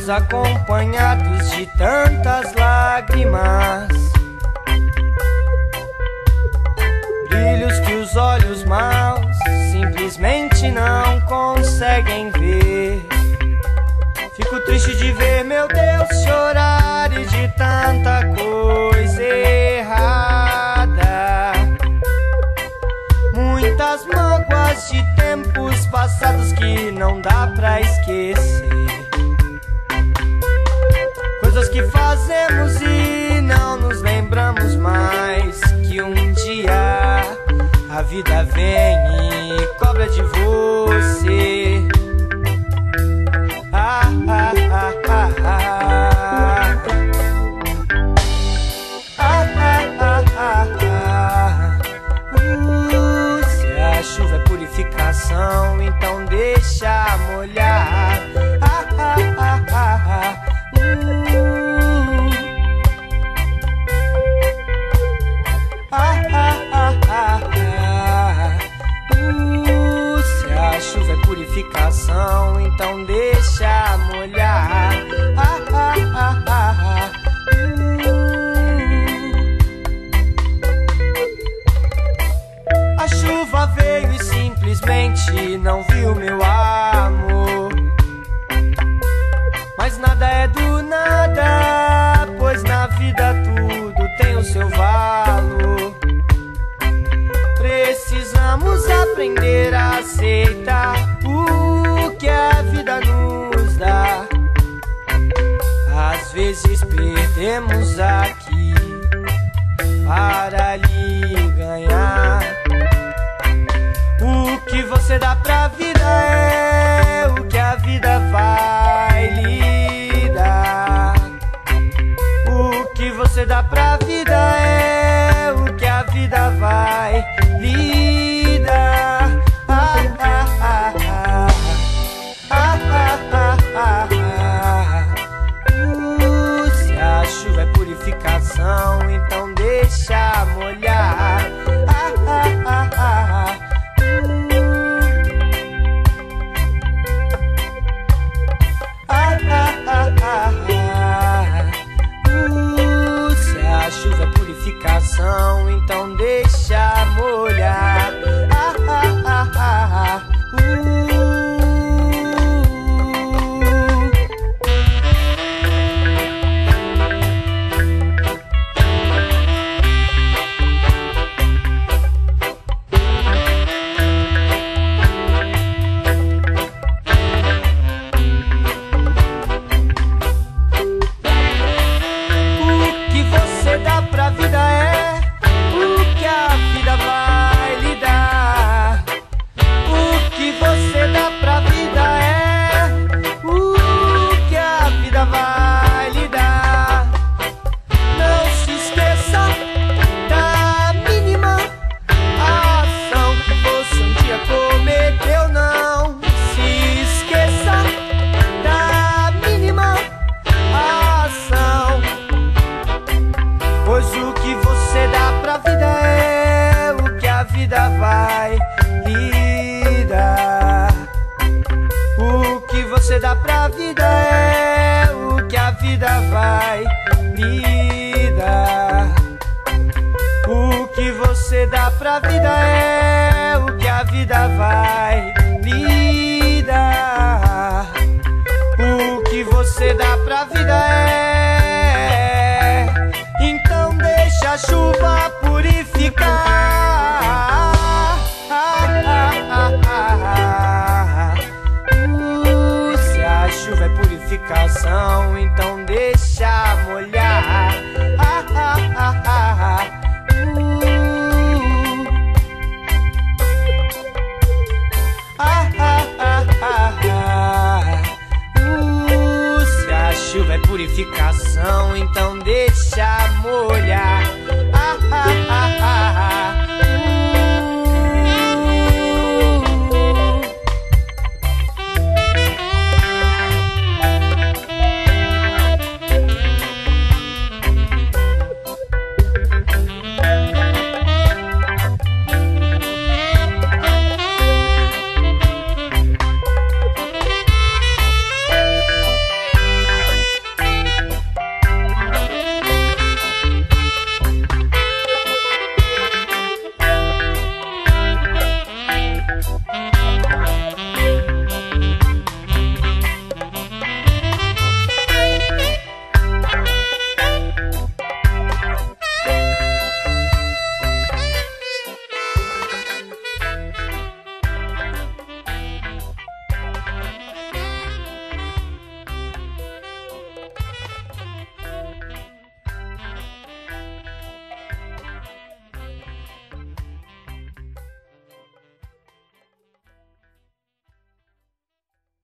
acompanhados de tantas lágrimas, brilhos que os olhos maus simplesmente não conseguem ver. Fico triste de ver meu Deus chorar e de tanta coisa errada, muitas mágoas de tempos passados que não dá pra esquecer, coisas que fazemos e não nos lembramos mais, que um dia a vida vem e cobra de você. Se a chuva é purificação, então deixa molhar. Se a chuva é purificação, então deixa molhar. A chuva veio e simplesmente não viu meu amor, mas nada é do nada, pois na vida tudo tem o seu valor. Precisamos aprender a aceitar o que a vida nos dá. Às vezes perdemos aqui para lhe ganhar. O que você dá pra vida é o que a vida vai lhe dar. O que você dá pra vida é o que a vida vai lhe dar. Se a chuva é purificação, então deixa molhar. Se a chuva é purificação, então deixa molhar. Dá pra vida é o que a vida vai lhe dar. O que você dá pra vida é o que a vida vai lhe dar. O que você dá pra vida é, então deixa a chuva purificar. Chuva é purificação, então deixa molhar. Se a chuva é purificação, então deixa molhar.